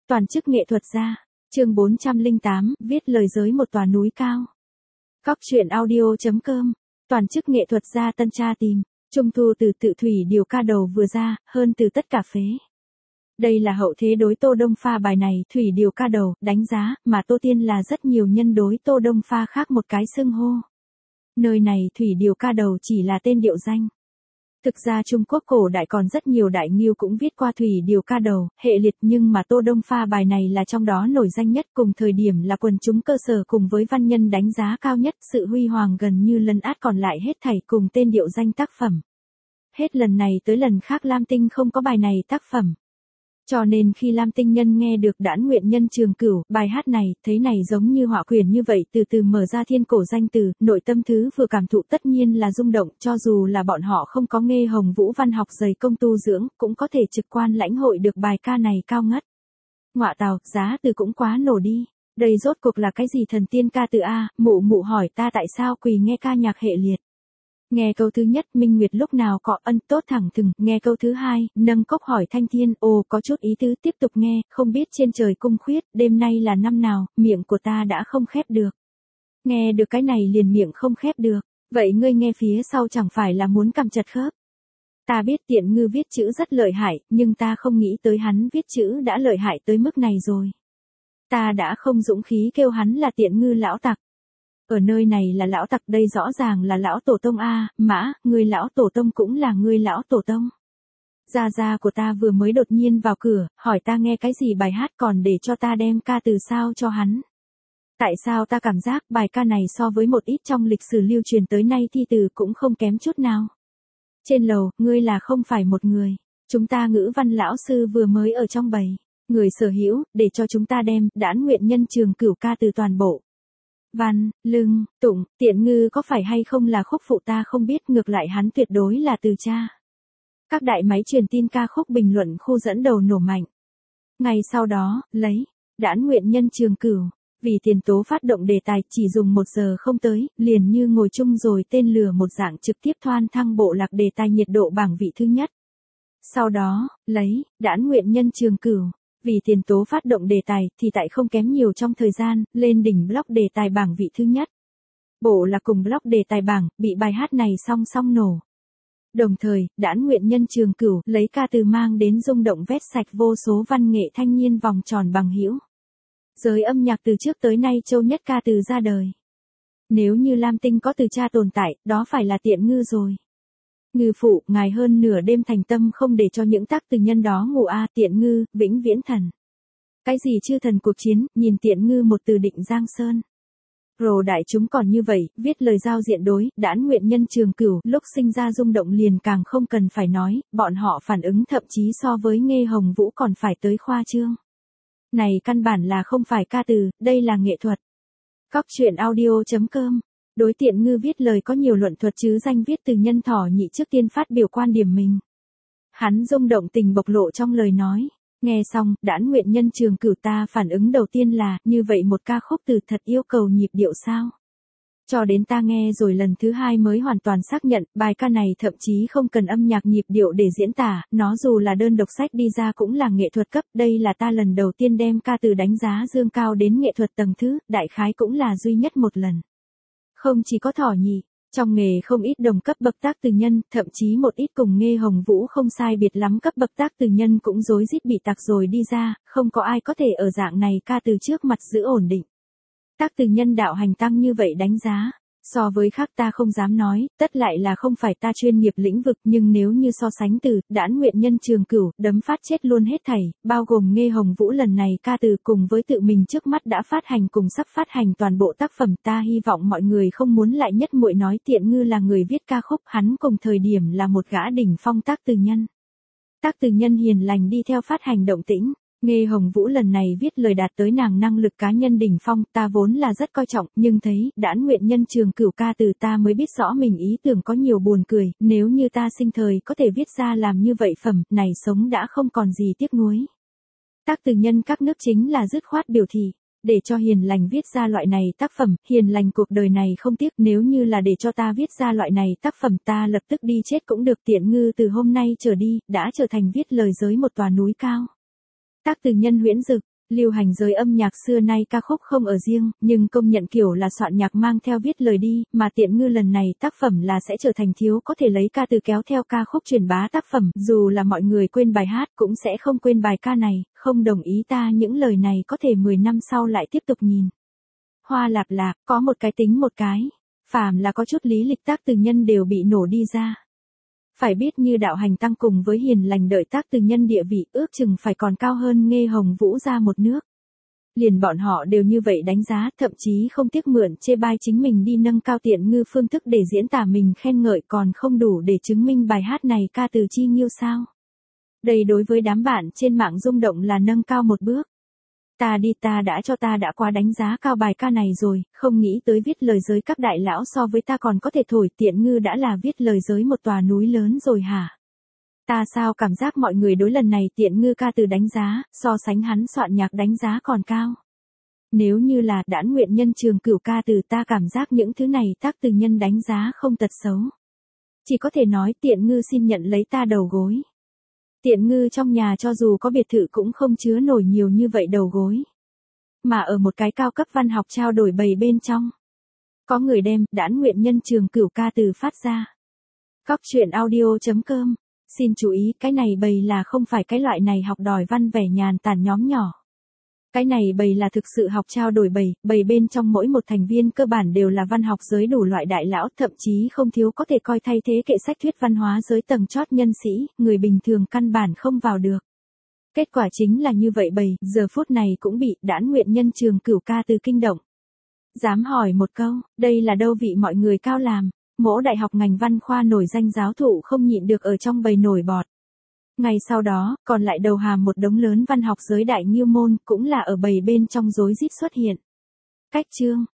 Toàn chức nghệ thuật gia, chương 408, viết lời giới một tòa núi cao. Cóc truyện audio.com, toàn chức nghệ thuật gia tân tra tìm, trung thu từ tự thủy điều ca đầu vừa ra, hơn từ tất cả phế. Đây là hậu thế đối Tô Đông Pha bài này, thủy điều ca đầu, đánh giá, mà Tô Tiên là rất nhiều nhân đối Tô Đông Pha khác một cái xưng hô. Nơi này thủy điều ca đầu chỉ là tên điệu danh. Thực ra Trung Quốc cổ đại còn rất nhiều đại ngưu cũng viết qua thủy điều ca đầu, hệ liệt, nhưng mà Tô Đông Pha bài này là trong đó nổi danh nhất, cùng thời điểm là quần chúng cơ sở cùng với văn nhân đánh giá cao nhất, sự huy hoàng gần như lấn át còn lại hết thảy cùng tên điệu danh tác phẩm. Hết lần này tới lần khác Lam Tinh không có bài này tác phẩm. Cho nên khi Lam Tinh nhân nghe được Đãn Nguyện Nhân Trường Cửu, bài hát này, thấy này giống như họa quyển như vậy, từ từ mở ra thiên cổ danh từ, nội tâm thứ vừa cảm thụ tất nhiên là rung động, cho dù là bọn họ không có nghe Hồng Vũ văn học dày công tu dưỡng, cũng có thể trực quan lãnh hội được bài ca này cao ngất. Ngọa tào, giá từ cũng quá nổ đi. Đây rốt cuộc là cái gì thần tiên ca từ A, mụ mụ hỏi ta tại sao quỳ nghe ca nhạc hệ liệt. Nghe câu thứ nhất, Minh Nguyệt lúc nào có ân tốt thẳng thừng, nghe câu thứ hai, nâng cốc hỏi thanh thiên, ồ có chút ý tứ, tiếp tục nghe, không biết trên trời cung khuyết, đêm nay là năm nào, miệng của ta đã không khép được. Nghe được cái này liền miệng không khép được, vậy ngươi nghe phía sau chẳng phải là muốn cầm chặt khớp. Ta biết Tiện Ngư viết chữ rất lợi hại, nhưng ta không nghĩ tới hắn viết chữ đã lợi hại tới mức này rồi. Ta đã không dũng khí kêu hắn là Tiện Ngư lão tặc. Ở nơi này là lão tặc, đây rõ ràng là lão tổ tông a, Mã, ngươi lão tổ tông cũng là ngươi lão tổ tông. Gia của ta vừa mới đột nhiên vào cửa, hỏi ta nghe cái gì bài hát còn để cho ta đem ca từ sao cho hắn. Tại sao ta cảm giác bài ca này so với một ít trong lịch sử lưu truyền tới nay thi từ cũng không kém chút nào. Trên lầu, ngươi là không phải một người, chúng ta ngữ văn lão sư vừa mới ở trong bầy, người sở hữu, để cho chúng ta đem Đãn Nguyện Nhân Trường Cửu ca từ toàn bộ. Văn, lưng, tụng, Tiện Ngư có phải hay không là khúc phụ ta không biết, ngược lại hắn tuyệt đối là từ cha. Các đại máy truyền tin ca khúc bình luận khu dẫn đầu nổ mạnh. Ngày sau đó, lấy Đãn Nguyện Nhân Trường Cửu, vì tiền tố phát động đề tài chỉ dùng 1 giờ không tới, liền như ngồi chung rồi tên lửa một dạng trực tiếp thoan thăng bộ lạc đề tài nhiệt độ bảng vị thứ nhất. Sau đó, lấy Đãn Nguyện Nhân Trường Cửu, vì tiền tố phát động đề tài thì tại không kém nhiều trong thời gian, lên đỉnh blog đề tài bảng vị thứ nhất. Bộ là cùng blog đề tài bảng, bị bài hát này song song nổ. Đồng thời, Đãn Nguyện Nhân Trường Cửu lấy ca từ mang đến rung động vét sạch vô số văn nghệ thanh niên vòng tròn bằng hữu. Giới âm nhạc từ trước tới nay châu nhất ca từ ra đời. Nếu như Lam Tinh có từ cha tồn tại, đó phải là Tiện Ngư rồi. Ngư phụ, ngài hơn nửa đêm thành tâm không để cho những tác từ nhân đó ngủ a, Tiện Ngư, vĩnh viễn thần. Cái gì chư thần cuộc chiến, nhìn Tiện Ngư một từ định Giang Sơn. Rồ đại chúng còn như vậy, viết lời giao diện đối, Đãn Nguyện Nhân Trường Cửu, lúc sinh ra rung động liền càng không cần phải nói, bọn họ phản ứng thậm chí so với nghe Hồng Vũ còn phải tới khoa trương. Này căn bản là không phải ca từ, đây là nghệ thuật. Cóc truyện audio.com, đối Tiện Ngư viết lời có nhiều luận thuật chứ danh viết từ nhân thỏ nhị trước tiên phát biểu quan điểm mình. Hắn rung động tình bộc lộ trong lời nói. Nghe xong, Đãn Nguyện Nhân Trường Cửu ta phản ứng đầu tiên là, như vậy một ca khúc từ thật yêu cầu nhịp điệu sao? Cho đến ta nghe rồi lần thứ hai mới hoàn toàn xác nhận, bài ca này thậm chí không cần âm nhạc nhịp điệu để diễn tả, nó dù là đơn độc sách đi ra cũng là nghệ thuật cấp, đây là ta lần đầu tiên đem ca từ đánh giá dương cao đến nghệ thuật tầng thứ, đại khái cũng là duy nhất một lần. Không chỉ có thỏ nhị, trong nghề không ít đồng cấp bậc tác từ nhân, thậm chí một ít cùng nghe Hồng Vũ không sai biệt lắm cấp bậc tác từ nhân cũng rối rít bị tạc rồi đi ra, không có ai có thể ở dạng này ca từ trước mặt giữ ổn định. Tác từ nhân đạo hành tăng như vậy đánh giá, so với khác ta không dám nói, tất lại là không phải ta chuyên nghiệp lĩnh vực, nhưng nếu như so sánh từ Đãn Nguyện Nhân Trường Cửu, đấm phát chết luôn hết thảy, bao gồm nghe Hồng Vũ lần này ca từ cùng với tự mình trước mắt đã phát hành cùng sắp phát hành toàn bộ tác phẩm, ta hy vọng mọi người không muốn lại nhất muội nói Tiện Ngư là người viết ca khúc, hắn cùng thời điểm là một gã đỉnh phong tác từ nhân. Tác từ nhân hiền lành đi theo phát hành động tĩnh. Nghe Hồng Vũ lần này viết lời đạt tới nàng năng lực cá nhân đỉnh phong, ta vốn là rất coi trọng, nhưng thấy Đãn Nguyện Nhân Trường Cửu ca từ ta mới biết rõ mình ý tưởng có nhiều buồn cười, nếu như ta sinh thời có thể viết ra làm như vậy phẩm, này sống đã không còn gì tiếc nuối. Tác từ nhân các nước chính là dứt khoát biểu thị, để cho hiền lành viết ra loại này tác phẩm, hiền lành cuộc đời này không tiếc, nếu như là để cho ta viết ra loại này tác phẩm ta lập tức đi chết cũng được. Tiện Ngư từ hôm nay trở đi, đã trở thành viết lời giới một tòa núi cao. Tác từ nhân huyễn dực, Lưu hành giới âm nhạc xưa nay ca khúc không ở riêng, nhưng công nhận kiểu là soạn nhạc mang theo viết lời đi, mà Tiện Ngư lần này tác phẩm là sẽ trở thành thiếu có thể lấy ca từ kéo theo ca khúc truyền bá tác phẩm, dù là mọi người quên bài hát cũng sẽ không quên bài ca này, không đồng ý ta những lời này có thể 10 năm sau lại tiếp tục nhìn. Hoa lạp lạc, có một cái tính một cái, phàm là có chút lý lịch tác từ nhân đều bị nổ đi ra. Phải biết như Đạo Hành Tăng cùng với Hiền Lành đợi tác từ nhân địa vị ước chừng phải còn cao hơn Nghê Hồng Vũ ra một nước. Liền bọn họ đều như vậy đánh giá, thậm chí không tiếc mượn chê bai chính mình đi nâng cao Tiện Ngư phương thức để diễn tả mình khen ngợi còn không đủ để chứng minh bài hát này ca từ chi nhiêu sao. Đây đối với đám bạn trên mạng rung động là nâng cao một bước. Ta đã quá đánh giá cao bài ca này rồi, không nghĩ tới viết lời giới các đại lão so với ta còn có thể thổi. Tiện Ngư đã là viết lời giới một tòa núi lớn rồi hả? Ta sao cảm giác mọi người đối lần này Tiện Ngư ca từ đánh giá, so sánh hắn soạn nhạc đánh giá còn cao. Nếu như là Đãn Nguyện Nhân Trường Cửu ca từ ta cảm giác những thứ này tác từ nhân đánh giá không tật xấu. Chỉ có thể nói Tiện Ngư xin nhận lấy ta đầu gối. Tiện Ngư trong nhà cho dù có biệt thự cũng không chứa nổi nhiều như vậy đầu gối. Mà ở một cái cao cấp văn học trao đổi bầy bên trong. Có người đem Đãn Nguyện Nhân Trường Cửu ca từ phát ra. Cóc truyện audio.com. Xin chú ý, cái này bầy là không phải cái loại này học đòi văn vẻ nhàn tản nhóm nhỏ. Cái này bầy là thực sự học trao đổi bầy bên trong mỗi một thành viên cơ bản đều là văn học giới đủ loại đại lão, thậm chí không thiếu có thể coi thay thế kệ sách thuyết văn hóa giới tầng chót nhân sĩ, người bình thường căn bản không vào được. Kết quả chính là như vậy bầy, giờ phút này cũng bị Đãn Nguyện Nhân Trường Cửu ca từ kinh động. Dám hỏi một câu, đây là đâu vị mọi người cao làm, mỗ đại học ngành văn khoa nổi danh giáo thụ không nhịn được ở trong bầy nổi bọt. Ngày sau đó, còn lại đầu hàm một đống lớn văn học giới đại nhiêu môn cũng là ở bầy bên trong rối rít xuất hiện. Cách chương,